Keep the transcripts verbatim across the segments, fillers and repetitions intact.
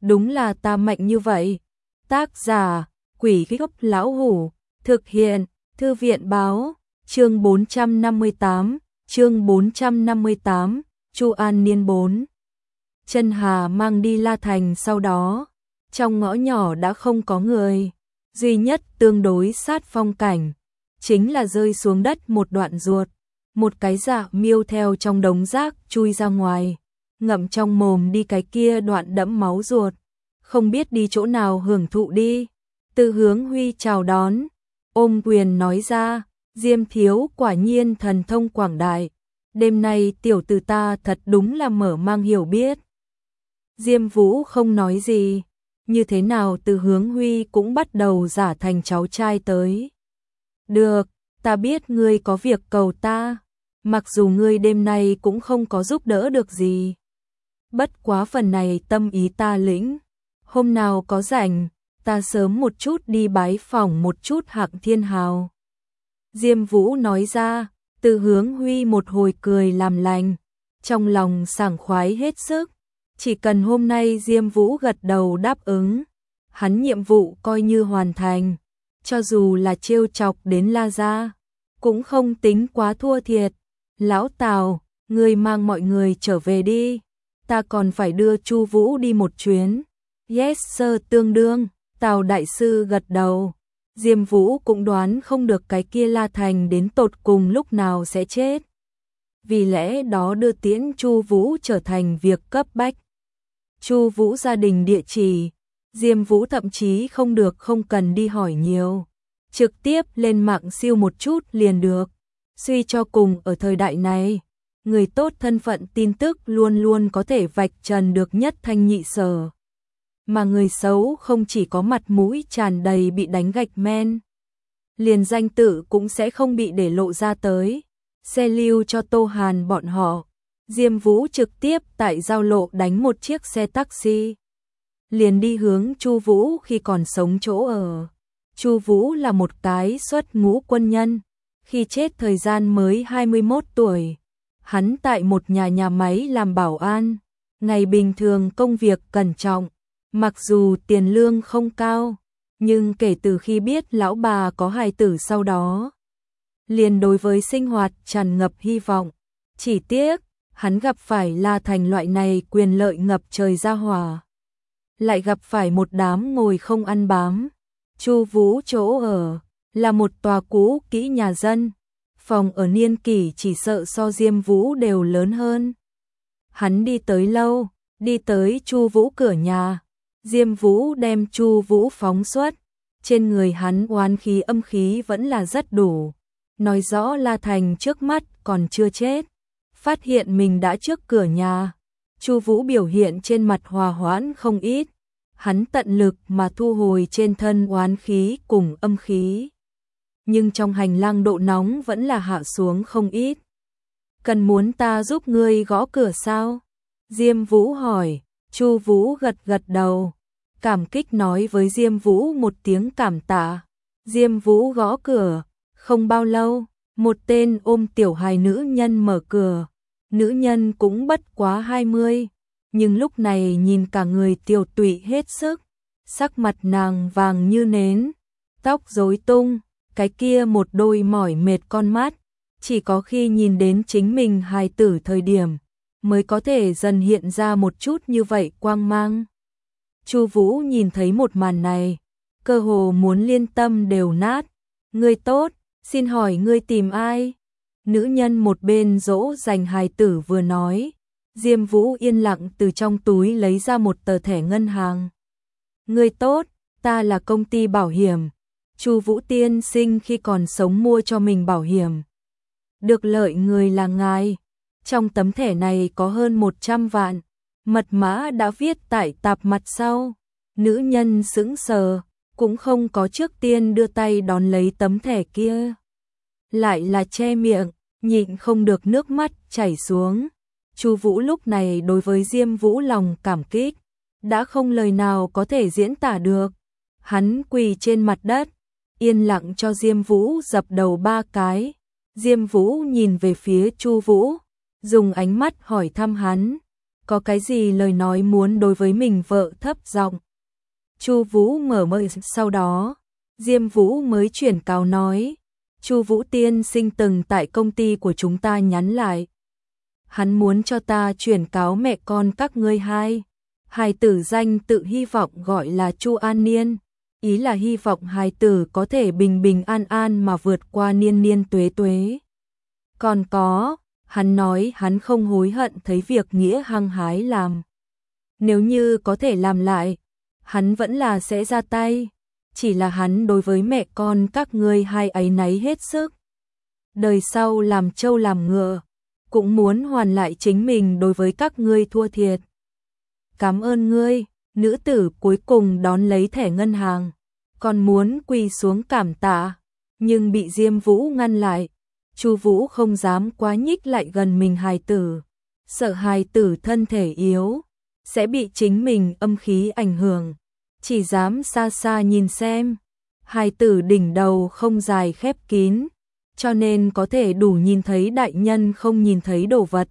đúng là ta mạnh như vậy. Tác giả, Quỷ Gốc Lão Hủ, thực hiện, Thư viện báo, chương bốn trăm năm mươi tám, chương bốn trăm năm mươi tám, Chu An Niên bốn. Chân Hà mang đi La Thành sau đó, trong ngõ nhỏ đã không có người, duy nhất tương đối sát phong cảnh, chính là rơi xuống đất một đoạn ruột, một cái dạ miêu theo trong đống rác chui ra ngoài, ngậm trong mồm đi cái kia đoạn đẫm máu ruột, không biết đi chỗ nào hưởng thụ đi. Từ Hướng Huy chào đón, ôm quyền nói ra, Diêm thiếu quả nhiên thần thông quảng đại, đêm nay tiểu tử ta thật đúng là mở mang hiểu biết. Diêm Vũ không nói gì, như thế nào Từ Hướng Huy cũng bắt đầu giả thành cháu trai tới. Được, ta biết ngươi có việc cầu ta, mặc dù ngươi đêm nay cũng không có giúp đỡ được gì. Bất quá phần này tâm ý ta lĩnh, hôm nào có rảnh, ta sớm một chút đi bái phỏng một chút Hạng Thiên Hào. Diêm Vũ nói ra, Từ Hướng Huy một hồi cười làm lành, trong lòng sảng khoái hết sức. Chỉ cần hôm nay Diêm Vũ gật đầu đáp ứng, hắn nhiệm vụ coi như hoàn thành, cho dù là trêu chọc đến La gia, cũng không tính quá thua thiệt. Lão Tào, ngươi mang mọi người trở về đi, ta còn phải đưa Chu Vũ đi một chuyến. Yes sir, tương đương. Tào đại sư gật đầu. Diêm Vũ cũng đoán không được cái kia La Thành đến tột cùng lúc nào sẽ chết, vì lẽ đó đưa tiễn Chu Vũ trở thành việc cấp bách. Chu Vũ gia đình địa chỉ, Diêm Vũ thậm chí không được không cần đi hỏi nhiều, trực tiếp lên mạng siêu một chút liền được. Suy cho cùng ở thời đại này, người tốt thân phận tin tức luôn luôn có thể vạch trần được nhất thanh nhị sở, mà người xấu không chỉ có mặt mũi tràn đầy bị đánh gạch men, liền danh tự cũng sẽ không bị để lộ ra tới. Xe lưu cho Tô Hàn bọn họ, Diêm Vũ trực tiếp tại giao lộ đánh một chiếc xe taxi, liền đi hướng Chu Vũ khi còn sống chỗ ở. Chu Vũ là một cái xuất ngũ quân nhân, khi chết thời gian mới hai mươi mốt tuổi. Hắn tại một nhà nhà máy làm bảo an, ngày bình thường công việc cẩn trọng, mặc dù tiền lương không cao, nhưng kể từ khi biết lão bà có hài tử sau đó, liền đối với sinh hoạt tràn ngập hy vọng. Chỉ tiếc, hắn gặp phải La Thành loại này quyền lợi ngập trời gia hỏa, lại gặp phải một đám ngồi không ăn bám. Chu Vũ chỗ ở là một tòa cũ kỹ nhà dân, phòng ở niên kỷ chỉ sợ so Diêm Vũ đều lớn hơn. Hắn đi tới lâu, đi tới Chu Vũ cửa nhà, Diêm Vũ đem Chu Vũ phóng xuất, trên người hắn oán khí âm khí vẫn là rất đủ, nói rõ La Thành trước mắt còn chưa chết. Phát hiện mình đã trước cửa nhà, Chu Vũ biểu hiện trên mặt hòa hoãn không ít, hắn tận lực mà thu hồi trên thân oán khí cùng âm khí, nhưng trong hành lang độ nóng vẫn là hạ xuống không ít. Cần muốn ta giúp ngươi gõ cửa sao? Diêm Vũ hỏi. Chu Vũ gật gật đầu, cảm kích nói với Diêm Vũ một tiếng cảm tạ. Diêm Vũ gõ cửa, không bao lâu, một tên ôm tiểu hài nữ nhân mở cửa. Nữ nhân cũng bất quá hai mươi, nhưng lúc này nhìn cả người tiều tụy hết sức, sắc mặt nàng vàng như nến, tóc rối tung, cái kia một đôi mỏi mệt con mắt, chỉ có khi nhìn đến chính mình hài tử thời điểm mới có thể dần hiện ra một chút như vậy quang mang. Chu Vũ nhìn thấy một màn này, cơ hồ muốn liên tâm đều nát. Ngươi tốt, xin hỏi ngươi tìm ai? Nữ nhân một bên dỗ dành hài tử vừa nói. Diêm Vũ yên lặng từ trong túi lấy ra một tờ thẻ ngân hàng. Ngươi tốt, ta là công ty bảo hiểm. Chu Vũ tiên sinh khi còn sống mua cho mình bảo hiểm, được lợi người là ngài. Trong tấm thẻ này có hơn một trăm vạn, mật mã đã viết tại tạp mặt sau. Nữ nhân sững sờ, cũng không có trước tiên đưa tay đón lấy tấm thẻ kia, lại là che miệng, nhịn không được nước mắt chảy xuống. Chu Vũ lúc này đối với Diêm Vũ lòng cảm kích đã không lời nào có thể diễn tả được. Hắn quỳ trên mặt đất, yên lặng cho Diêm Vũ dập đầu ba cái. Diêm Vũ nhìn về phía Chu Vũ, dùng ánh mắt hỏi thăm hắn, có cái gì lời nói muốn đối với mình vợ thấp giọng. Chu Vũ mở miệng, sau đó, Diêm Vũ mới chuyển cáo nói, Chu Vũ tiên sinh từng tại công ty của chúng ta nhắn lại. Hắn muốn cho ta chuyển cáo mẹ con các ngươi hai. Hài tử danh tự hy vọng gọi là Chu An Niên, ý là hy vọng hài tử có thể bình bình an an mà vượt qua niên niên tuế tuế. Còn có, hắn nói hắn không hối hận thấy việc nghĩa hăng hái làm. Nếu như có thể làm lại, hắn vẫn là sẽ ra tay, chỉ là hắn đối với mẹ con các ngươi hai áy náy hết sức. Đời sau làm trâu làm ngựa, cũng muốn hoàn lại chính mình đối với các ngươi thua thiệt. Cảm ơn ngươi, nữ tử cuối cùng đón lấy thẻ ngân hàng, còn muốn quỳ xuống cảm tạ, nhưng bị Diêm Vũ ngăn lại. Chu Vũ không dám quá nhích lại gần mình hài tử, sợ hài tử thân thể yếu, sẽ bị chính mình âm khí ảnh hưởng, chỉ dám xa xa nhìn xem. Hài tử đỉnh đầu không dài khép kín, cho nên có thể đủ nhìn thấy đại nhân không nhìn thấy đồ vật.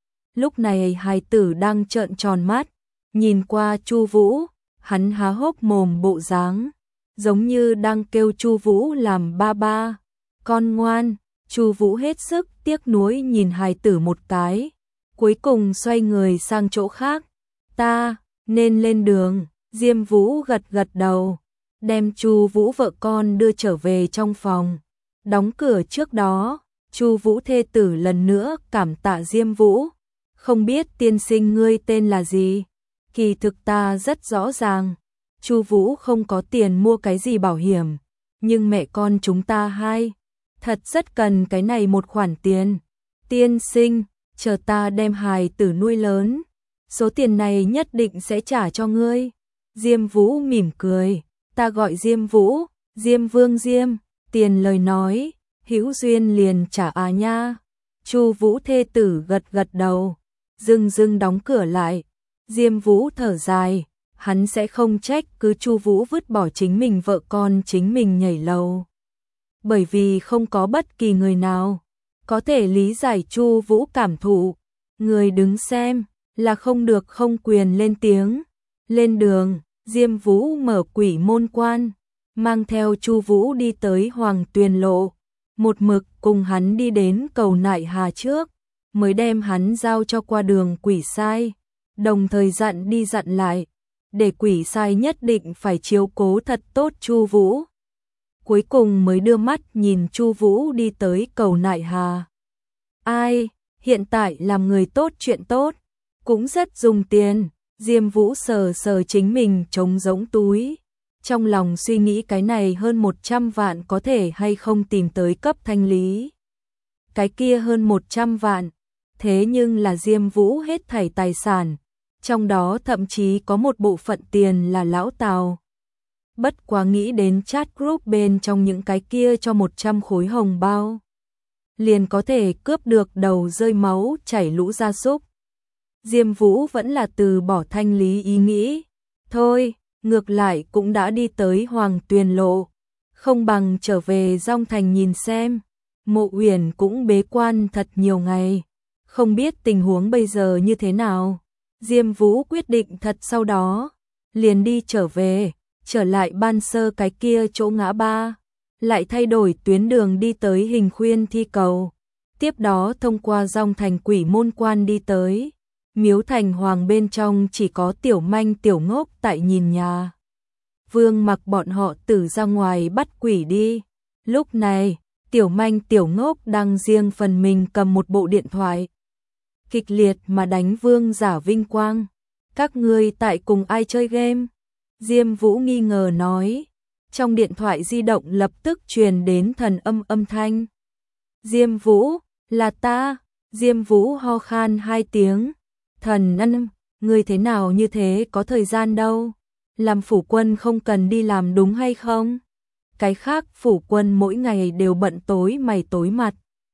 Lúc này hài tử đang trợn tròn mắt, nhìn qua Chu Vũ, hắn há hốc mồm bộ dáng, giống như đang kêu Chu Vũ làm ba ba, con ngoan. Chu Vũ hết sức tiếc nuối nhìn hài tử một cái, cuối cùng xoay người sang chỗ khác. Ta nên lên đường. Diêm Vũ gật gật đầu, đem Chu Vũ vợ con đưa trở về trong phòng. Đóng cửa trước đó, Chu Vũ thê tử lần nữa cảm tạ Diêm Vũ. Không biết tiên sinh ngươi tên là gì? Kỳ thực ta rất rõ ràng, Chu Vũ không có tiền mua cái gì bảo hiểm, nhưng mẹ con chúng ta hai thật rất cần cái này một khoản tiền. Tiên sinh, chờ ta đem hài tử nuôi lớn, số tiền này nhất định sẽ trả cho ngươi. Diêm Vũ mỉm cười, ta gọi Diêm Vũ, Diêm Vương Diêm, tiền lời nói, hữu duyên liền trả à nha. Chu Vũ thê tử gật gật đầu, dưng dưng đóng cửa lại. Diêm Vũ thở dài, hắn sẽ không trách cứ Chu Vũ vứt bỏ chính mình vợ con chính mình nhảy lầu. Bởi vì không có bất kỳ người nào có thể lý giải Chu Vũ cảm thụ. Người đứng xem là không được không quyền lên tiếng. Lên đường, Diêm Vũ mở quỷ môn quan, mang theo Chu Vũ đi tới Hoàng Tuyền Lộ, một mực cùng hắn đi đến cầu Nại Hà trước, mới đem hắn giao cho qua đường quỷ sai, đồng thời dặn đi dặn lại, để quỷ sai nhất định phải chiếu cố thật tốt Chu Vũ. Cuối cùng mới đưa mắt nhìn Chu Vũ đi tới cầu Nại Hà. Ai, hiện tại làm người tốt chuyện tốt, cũng rất dùng tiền. Diêm Vũ sờ sờ chính mình trống rỗng túi, trong lòng suy nghĩ cái này hơn một trăm vạn có thể hay không tìm tới cấp thanh lý. Cái kia hơn một trăm vạn, thế nhưng là Diêm Vũ hết thảy tài sản, trong đó thậm chí có một bộ phận tiền là lão Tào. Bất quá nghĩ đến chat group bên trong những cái kia cho một trăm khối hồng bao, liền có thể cướp được đầu rơi máu chảy lũ gia súc. Diêm Vũ vẫn là từ bỏ thanh lý ý nghĩ. Thôi, ngược lại cũng đã đi tới Hoàng Tuyền Lộ, không bằng trở về Dong Thành nhìn xem. Mộ Uyển cũng bế quan thật nhiều ngày, không biết tình huống bây giờ như thế nào. Diêm Vũ quyết định thật sau đó, liền đi trở về, trở lại ban sơ cái kia chỗ ngã ba, lại thay đổi tuyến đường đi tới Hình Khuyên Thi Cầu, tiếp đó thông qua Dong Thành Quỷ Môn Quan đi tới Miếu Thành Hoàng. Bên trong chỉ có Tiểu Manh Tiểu Ngốc tại nhìn nhà. Vương Mặc bọn họ tử ra ngoài bắt quỷ đi. Lúc này, Tiểu Manh Tiểu Ngốc đang riêng phần mình cầm một bộ điện thoại, kịch liệt mà đánh Vương Giả vinh quang. Các ngươi tại cùng ai chơi game? Diêm Vũ nghi ngờ nói. Trong điện thoại di động lập tức truyền đến thần âm âm thanh. Diêm Vũ, là ta. Diêm Vũ ho khan hai tiếng. Thần âm, ngươi thế nào như thế, có thời gian đâu? Làm phủ quân không cần đi làm đúng hay không? Cái khác phủ quân mỗi ngày đều bận tối mày tối mặt,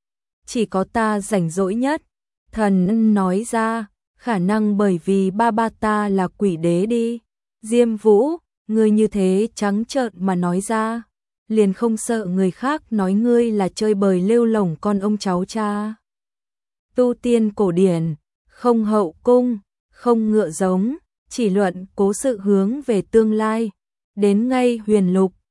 chỉ có ta rảnh rỗi nhất. Thần âm nói ra, khả năng bởi vì ba ba ta là quỷ đế đi. Diêm Vũ, ngươi như thế trắng trợn mà nói ra, liền không sợ người khác nói ngươi là chơi bời lêu lổng con ông cháu cha? Tu tiên cổ điển, không hậu cung, không ngựa giống, chỉ luận cố sự hướng về tương lai. Đến ngay huyền lục,